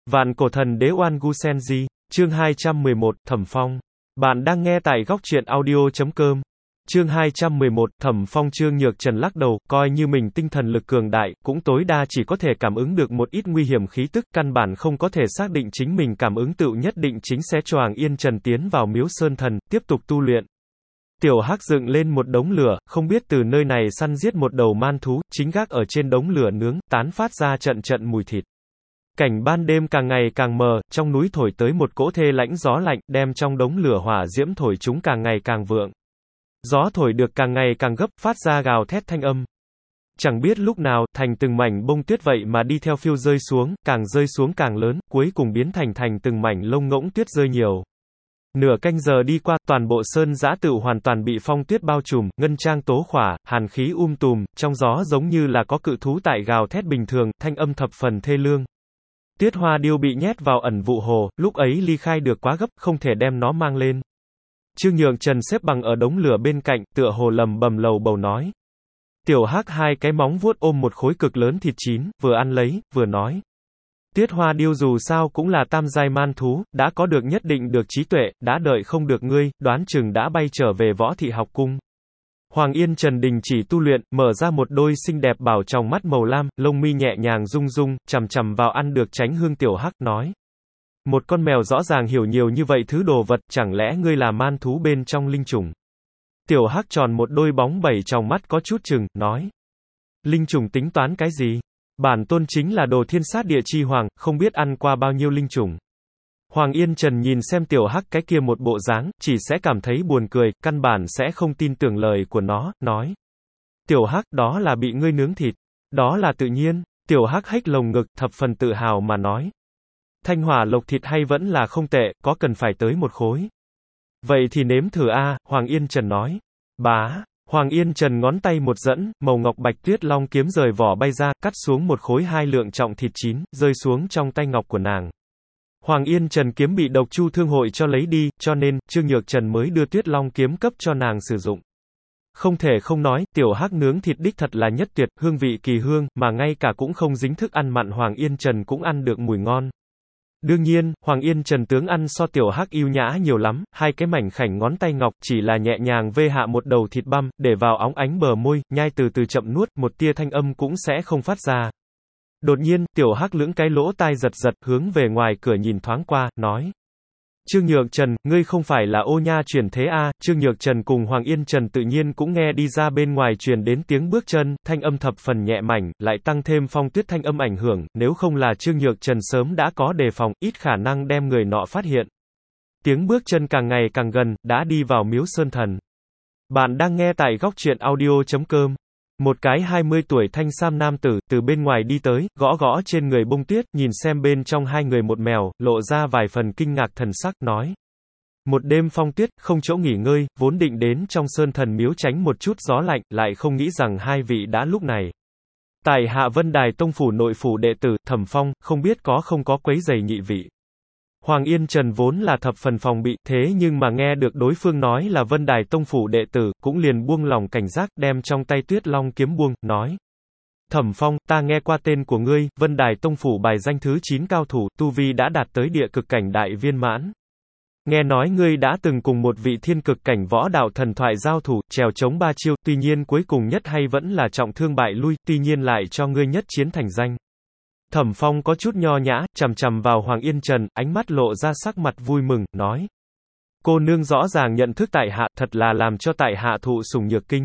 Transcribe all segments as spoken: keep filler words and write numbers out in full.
Vạn cổ thần đế Oan Gu Senji, chương hai trăm mười một, Thẩm Phong. Bạn đang nghe tại góc truyện audio chấm com. Chương hai trăm mười một, Thẩm Phong. Trương Nhược Trần lắc đầu, coi như mình tinh thần lực cường đại, cũng tối đa chỉ có thể cảm ứng được một ít nguy hiểm khí tức, căn bản không có thể xác định chính mình cảm ứng tựu nhất định chính sẽ choàng Yên Trần tiến vào miếu sơn thần, tiếp tục tu luyện. Tiểu Hắc dựng lên một đống lửa, không biết từ nơi này săn giết một đầu man thú, chính gác ở trên đống lửa nướng, tán phát ra trận trận mùi thịt. Cảnh ban đêm càng ngày càng mờ, trong núi thổi tới một cỗ thê lãnh gió lạnh, đem trong đống lửa hỏa diễm thổi chúng càng ngày càng vượng. Gió thổi được càng ngày càng gấp, phát ra gào thét thanh âm. Chẳng biết lúc nào, thành từng mảnh bông tuyết vậy mà đi theo phiêu rơi xuống, càng rơi xuống càng lớn, cuối cùng biến thành thành từng mảnh lông ngỗng tuyết rơi nhiều. Nửa canh giờ đi qua, toàn bộ sơn giã tự hoàn toàn bị phong tuyết bao trùm, ngân trang tố khỏa, hàn khí um tùm, trong gió giống như là có cự thú tại gào thét bình thường, thanh âm thập phần thê lương. Tuyết Hoa Điêu bị nhét vào ẩn vụ hồ, lúc ấy ly khai được quá gấp, không thể đem nó mang lên. Trương Nhược Trần xếp bằng ở đống lửa bên cạnh, tựa hồ lầm bầm lầu bầu nói. Tiểu Hắc hai cái móng vuốt ôm một khối cực lớn thịt chín, vừa ăn lấy, vừa nói. Tuyết Hoa Điêu dù sao cũng là tam giai man thú, đã có được nhất định được trí tuệ, đã đợi không được ngươi, đoán chừng đã bay trở về Võ Thị học cung. Hoàng Yên Trần đình chỉ tu luyện, mở ra một đôi xinh đẹp bảo tròng mắt màu lam, lông mi nhẹ nhàng rung rung, chằm chằm vào ăn được tránh hương. Tiểu Hắc nói. Một con mèo rõ ràng hiểu nhiều như vậy thứ đồ vật, chẳng lẽ ngươi là man thú bên trong linh chủng? Tiểu Hắc tròn một đôi bóng bảy tròng mắt có chút chừng, nói. Linh chủng tính toán cái gì? Bản tôn chính là đồ thiên sát địa chi hoàng, không biết ăn qua bao nhiêu linh chủng. Hoàng Yên Trần nhìn xem Tiểu Hắc cái kia một bộ dáng, chỉ sẽ cảm thấy buồn cười, căn bản sẽ không tin tưởng lời của nó, nói. Tiểu Hắc, đó là bị ngươi nướng thịt. Đó là tự nhiên. Tiểu Hắc hếch lồng ngực, thập phần tự hào mà nói. Thanh hỏa lộc thịt hay vẫn là không tệ, có cần phải tới một khối. Vậy thì nếm thử a, Hoàng Yên Trần nói. Bá. Hoàng Yên Trần ngón tay một dẫn, màu ngọc bạch tuyết long kiếm rời vỏ bay ra, cắt xuống một khối hai lượng trọng thịt chín, rơi xuống trong tay ngọc của nàng. Hoàng Yên Trần kiếm bị Độc Chu Thương hội cho lấy đi, cho nên, Trương Nhược Trần mới đưa tuyết long kiếm cấp cho nàng sử dụng. Không thể không nói, Tiểu Hắc nướng thịt đích thật là nhất tuyệt, hương vị kỳ hương, mà ngay cả cũng không dính thức ăn mặn Hoàng Yên Trần cũng ăn được mùi ngon. Đương nhiên, Hoàng Yên Trần tướng ăn so Tiểu Hắc yêu nhã nhiều lắm, hai cái mảnh khảnh ngón tay ngọc chỉ là nhẹ nhàng vê hạ một đầu thịt băm, để vào óng ánh bờ môi, nhai từ từ chậm nuốt, một tia thanh âm cũng sẽ không phát ra. Đột nhiên, Tiểu Hắc lưỡng cái lỗ tai giật giật, hướng về ngoài cửa nhìn thoáng qua, nói. Trương Nhược Trần, ngươi không phải là ô nha truyền thế a? Trương Nhược Trần cùng Hoàng Yên Trần tự nhiên cũng nghe đi ra bên ngoài truyền đến tiếng bước chân, thanh âm thập phần nhẹ mảnh, lại tăng thêm phong tuyết thanh âm ảnh hưởng, nếu không là Trương Nhược Trần sớm đã có đề phòng, ít khả năng đem người nọ phát hiện. Tiếng bước chân càng ngày càng gần, đã đi vào miếu sơn thần. Bạn đang nghe tại góc truyện audio chấm com. Một cái hai mươi tuổi thanh sam nam tử, từ bên ngoài đi tới, gõ gõ trên người bông tuyết, nhìn xem bên trong hai người một mèo, lộ ra vài phần kinh ngạc thần sắc, nói. Một đêm phong tuyết, không chỗ nghỉ ngơi, vốn định đến trong sơn thần miếu tránh một chút gió lạnh, lại không nghĩ rằng hai vị đã lúc này. Tại hạ Vân Đài Tông phủ nội phủ đệ tử, Thẩm Phong, không biết có không có quấy rầy nhị vị. Hoàng Yên Trần vốn là thập phần phòng bị, thế nhưng mà nghe được đối phương nói là Vân Đài Tông phủ đệ tử, cũng liền buông lòng cảnh giác, đem trong tay tuyết long kiếm buông, nói. Thẩm Phong, ta nghe qua tên của ngươi, Vân Đài Tông phủ bài danh thứ chín cao thủ, tu vi đã đạt tới địa cực cảnh đại viên mãn. Nghe nói ngươi đã từng cùng một vị thiên cực cảnh võ đạo thần thoại giao thủ, trèo chống ba chiêu, tuy nhiên cuối cùng nhất hay vẫn là trọng thương bại lui, tuy nhiên lại cho ngươi nhất chiến thành danh. Thẩm Phong có chút nho nhã, chằm chằm vào Hoàng Yên Trần, ánh mắt lộ ra sắc mặt vui mừng, nói. Cô nương rõ ràng nhận thức tại hạ, thật là làm cho tại hạ thụ sủng nhược kinh.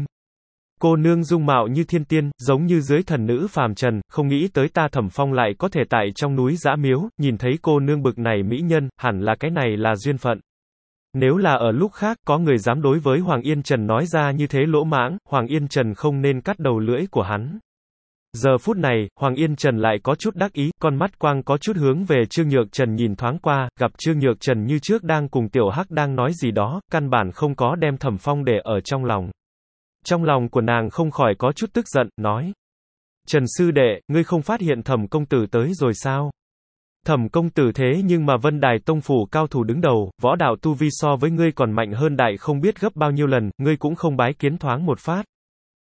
Cô nương dung mạo như thiên tiên, giống như dưới thần nữ phàm trần, không nghĩ tới ta Thẩm Phong lại có thể tại trong núi Dã Miếu, nhìn thấy cô nương bực này mỹ nhân, hẳn là cái này là duyên phận. Nếu là ở lúc khác, có người dám đối với Hoàng Yên Trần nói ra như thế lỗ mãng, Hoàng Yên Trần không nên cắt đầu lưỡi của hắn. Giờ phút này, Hoàng Yên Trần lại có chút đắc ý, con mắt quang có chút hướng về Trương Nhược Trần nhìn thoáng qua, gặp Trương Nhược Trần như trước đang cùng Tiểu Hắc đang nói gì đó, căn bản không có đem Thẩm Phong để ở trong lòng. Trong lòng của nàng không khỏi có chút tức giận, nói. Trần sư đệ, ngươi không phát hiện Thẩm công tử tới rồi sao? Thẩm công tử thế nhưng mà Vân Đài Tông phủ cao thủ đứng đầu, võ đạo tu vi so với ngươi còn mạnh hơn đại không biết gấp bao nhiêu lần, ngươi cũng không bái kiến thoáng một phát.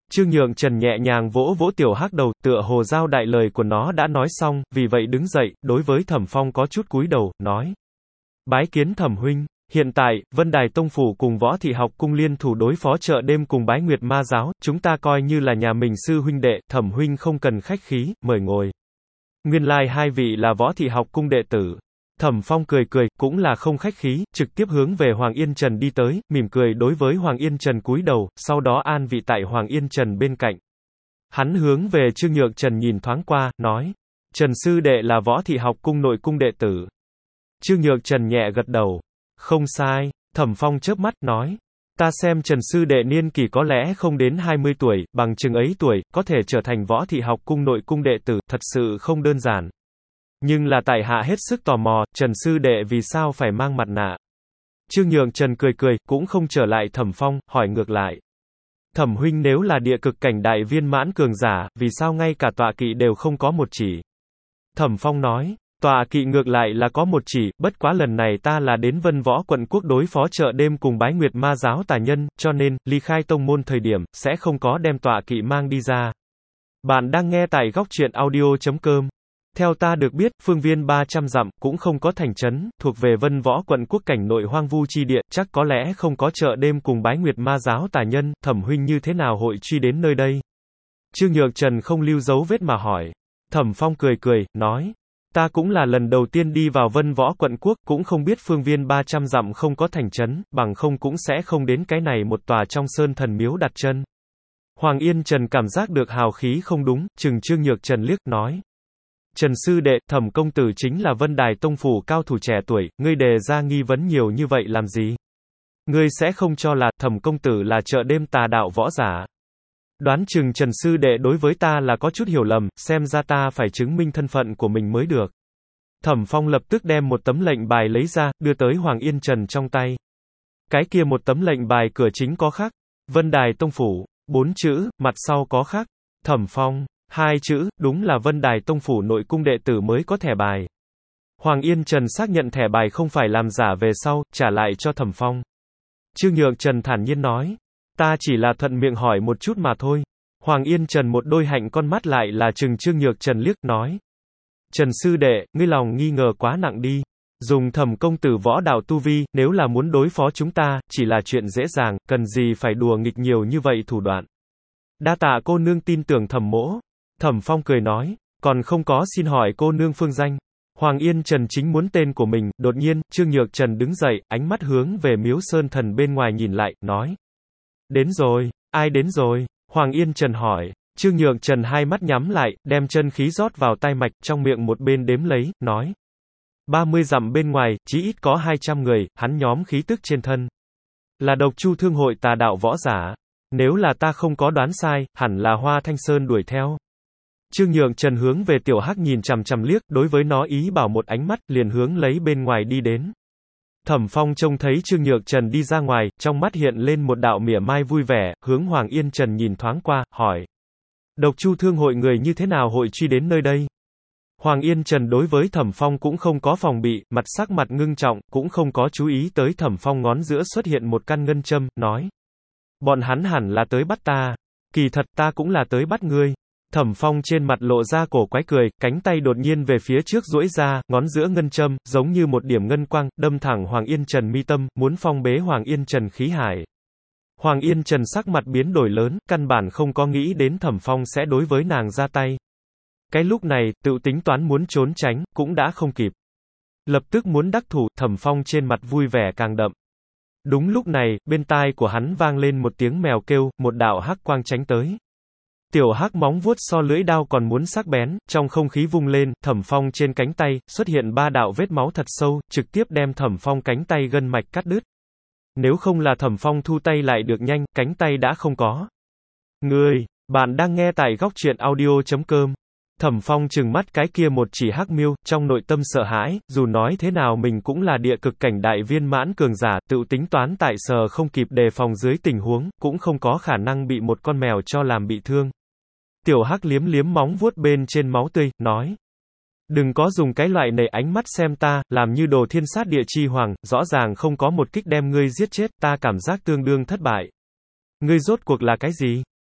Trương Nhượng Trần nhẹ nhàng vỗ vỗ tiểu hắc đầu, tựa hồ giao đại lời của nó đã nói xong, vì vậy đứng dậy, đối với Thẩm Phong có chút cúi đầu, nói. Bái kiến Thẩm huynh, hiện tại, Vân Đài Tông Phủ cùng Võ Thị Học Cung liên thủ đối phó chợ đêm cùng Bái Nguyệt Ma Giáo, chúng ta coi như là nhà mình sư huynh đệ, Thẩm huynh không cần khách khí, mời ngồi. Nguyên lai like hai vị là Võ Thị Học Cung đệ tử. Thẩm Phong cười cười, cũng là không khách khí, trực tiếp hướng về Hoàng Yên Trần đi tới, mỉm cười đối với Hoàng Yên Trần cúi đầu, sau đó an vị tại Hoàng Yên Trần bên cạnh. Hắn hướng về Trương Nhượng Trần nhìn thoáng qua, nói, Trần sư đệ là Võ Thị Học Cung nội cung đệ tử. Trương Nhượng Trần nhẹ gật đầu, không sai. Thẩm Phong chớp mắt, nói, ta xem Trần sư đệ niên kỳ có lẽ không đến hai mươi tuổi, bằng chừng ấy tuổi, có thể trở thành Võ Thị Học Cung nội cung đệ tử, thật sự không đơn giản. Nhưng là tại hạ hết sức tò mò, Trần sư đệ vì sao phải mang mặt nạ? Trương Nhượng Trần cười cười, cũng không trở lại Thẩm Phong, hỏi ngược lại. Thẩm huynh nếu là địa cực cảnh đại viên mãn cường giả, vì sao ngay cả tọa kỵ đều không có một chỉ? Thẩm Phong nói, tọa kỵ ngược lại là có một chỉ, bất quá lần này ta là đến Vân Võ quận quốc đối phó chợ đêm cùng Bái Nguyệt Ma Giáo tà nhân, cho nên, ly khai tông môn thời điểm, sẽ không có đem tọa kỵ mang đi ra. Bạn đang nghe tại góc truyện audio chấm com. Theo ta được biết, phương viên ba trăm dặm, cũng không có thành trấn, thuộc về Vân Võ quận quốc cảnh nội hoang vu chi địa, chắc có lẽ không có chợ đêm cùng Bái Nguyệt Ma Giáo tà nhân, Thẩm huynh như thế nào hội truy đến nơi đây? Trương Nhượng Trần không lưu dấu vết mà hỏi. Thẩm Phong cười cười, nói, ta cũng là lần đầu tiên đi vào Vân Võ quận quốc, cũng không biết phương viên ba trăm dặm không có thành trấn, bằng không cũng sẽ không đến cái này một tòa trong sơn thần miếu đặt chân. Hoàng Yên Trần cảm giác được hào khí không đúng, chừng Trương Nhượng Trần liếc, nói. Trần sư đệ, Thẩm công tử chính là Vân Đài Tông Phủ cao thủ trẻ tuổi, ngươi đề ra nghi vấn nhiều như vậy làm gì? Ngươi sẽ không cho là, Thẩm công tử là chợ đêm tà đạo võ giả. Đoán chừng Trần sư đệ đối với ta là có chút hiểu lầm, xem ra ta phải chứng minh thân phận của mình mới được. Thẩm Phong lập tức đem một tấm lệnh bài lấy ra, đưa tới Hoàng Yên Trần trong tay. Cái kia một tấm lệnh bài cửa chính có khắc, Vân Đài Tông Phủ, bốn chữ, mặt sau có khắc, Thẩm Phong, hai chữ, đúng là Vân Đài Tông Phủ nội cung đệ tử mới có thẻ bài. Hoàng Yên Trần xác nhận thẻ bài không phải làm giả về sau, trả lại cho Thẩm Phong. Trương Nhượng Trần thản nhiên nói, ta chỉ là thuận miệng hỏi một chút mà thôi. Hoàng Yên Trần một đôi hạnh con mắt lại là trừng Trương Nhượng Trần liếc, nói. Trần sư đệ, ngươi lòng nghi ngờ quá nặng đi. Dùng Thẩm công tử võ đạo tu vi, nếu là muốn đối phó chúng ta, chỉ là chuyện dễ dàng, cần gì phải đùa nghịch nhiều như vậy thủ đoạn. Đa tạ cô nương tin tưởng Thẩm mỗ. Thẩm Phong cười nói, còn không có xin hỏi cô nương phương danh. Hoàng Yên Trần chính muốn tên của mình, đột nhiên, Trương Nhượng Trần đứng dậy, ánh mắt hướng về miếu sơn thần bên ngoài nhìn lại, nói. Đến rồi, ai đến rồi? Hoàng Yên Trần hỏi. Trương Nhượng Trần hai mắt nhắm lại, đem chân khí rót vào tai mạch, trong miệng một bên đếm lấy, nói. ba mươi dặm bên ngoài, chí ít có hai trăm người, hắn nhóm khí tức trên thân. Là Độc Chu Thương hội tà đạo võ giả. Nếu là ta không có đoán sai, hẳn là Hoa Thanh Sơn đuổi theo. Trương Nhượng Trần hướng về tiểu hắc nhìn chằm chằm liếc, đối với nó ý bảo một ánh mắt, liền hướng lấy bên ngoài đi đến. Thẩm Phong trông thấy Trương Nhượng Trần đi ra ngoài, trong mắt hiện lên một đạo mỉa mai vui vẻ, hướng Hoàng Yên Trần nhìn thoáng qua, hỏi. Độc Chu Thương hội người như thế nào hội truy đến nơi đây? Hoàng Yên Trần đối với Thẩm Phong cũng không có phòng bị, mặt sắc mặt ngưng trọng, cũng không có chú ý tới Thẩm Phong ngón giữa xuất hiện một căn ngân châm, nói. Bọn hắn hẳn là tới bắt ta. Kỳ thật ta cũng là tới bắt ngươi. Thẩm Phong trên mặt lộ ra cổ quái cười, cánh tay đột nhiên về phía trước duỗi ra, ngón giữa ngân châm, giống như một điểm ngân quang, đâm thẳng Hoàng Yên Trần mi tâm, muốn phong bế Hoàng Yên Trần khí hải. Hoàng Yên Trần sắc mặt biến đổi lớn, căn bản không có nghĩ đến Thẩm Phong sẽ đối với nàng ra tay. Cái lúc này, tự tính toán muốn trốn tránh, cũng đã không kịp. Lập tức muốn đắc thủ, Thẩm Phong trên mặt vui vẻ càng đậm. Đúng lúc này, bên tai của hắn vang lên một tiếng mèo kêu, một đạo hắc quang tránh tới. Tiểu hắc móng vuốt so lưỡi đao còn muốn sắc bén, trong không khí vung lên, Thẩm Phong trên cánh tay, xuất hiện ba đạo vết máu thật sâu, trực tiếp đem Thẩm Phong cánh tay gân mạch cắt đứt. Nếu không là Thẩm Phong thu tay lại được nhanh, cánh tay đã không có. Ngươi, bạn đang nghe tại góc truyện audio chấm com. Thẩm Phong trừng mắt cái kia một chỉ hắc miêu, trong nội tâm sợ hãi, dù nói thế nào mình cũng là địa cực cảnh đại viên mãn cường giả, tự tính toán tại sờ không kịp đề phòng dưới tình huống, cũng không có khả năng bị một con mèo cho làm bị thương. Tiểu hắc liếm liếm móng vuốt bên trên máu tươi, nói. Đừng có dùng cái loại này ánh mắt xem ta, làm như đồ thiên sát địa chi hoàng, rõ ràng không có một kích đem ngươi giết chết, ta cảm giác tương đương thất bại. Ngươi rốt cuộc là cái gì?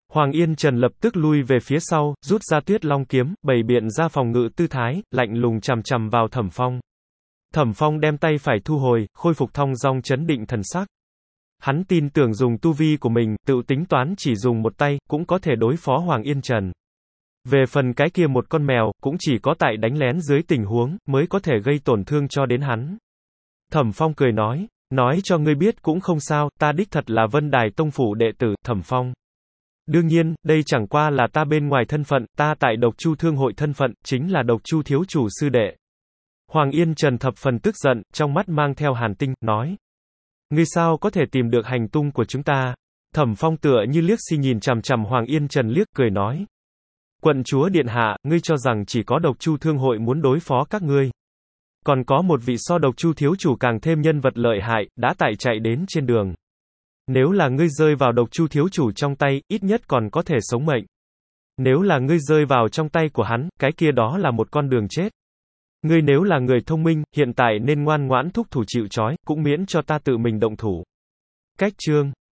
Hoàng Yên Trần lập tức lui về phía sau, rút ra Tuyết Long kiếm, bày biện ra phòng ngự tư thái, lạnh lùng chằm chằm vào Thẩm Phong. Thẩm Phong đem tay phải thu hồi, khôi phục thong dong chấn định thần sắc. Hắn tin tưởng dùng tu vi của mình, tự tính toán chỉ dùng một tay, cũng có thể đối phó Hoàng Yên Trần. Về phần cái kia một con mèo, cũng chỉ có tại đánh lén dưới tình huống, mới có thể gây tổn thương cho đến hắn. Thẩm Phong cười nói, nói cho ngươi biết cũng không sao, ta đích thật là Vân Đài Tông phủ đệ tử, Thẩm Phong. Đương nhiên, đây chẳng qua là ta bên ngoài thân phận, ta tại Độc Chu Thương hội thân phận, chính là Độc Chu thiếu chủ sư đệ. Hoàng Yên Trần thập phần tức giận, trong mắt mang theo hàn tinh, nói. Ngươi sao có thể tìm được hành tung của chúng ta? Thẩm Phong tựa như liếc xi nhìn chằm chằm Hoàng Yên Trần liếc, cười nói. Quận chúa điện hạ, ngươi cho rằng chỉ có Độc Chu Thương hội muốn đối phó các ngươi. Còn có một vị so Độc Chu thiếu chủ càng thêm nhân vật lợi hại, đã tại chạy đến trên đường. Nếu là ngươi rơi vào Độc Chu thiếu chủ trong tay, ít nhất còn có thể sống mệnh. Nếu là ngươi rơi vào trong tay của hắn, cái kia đó là một con đường chết. Ngươi nếu là người thông minh, hiện tại nên ngoan ngoãn thúc thủ chịu trói, cũng miễn cho ta tự mình động thủ. Cách chương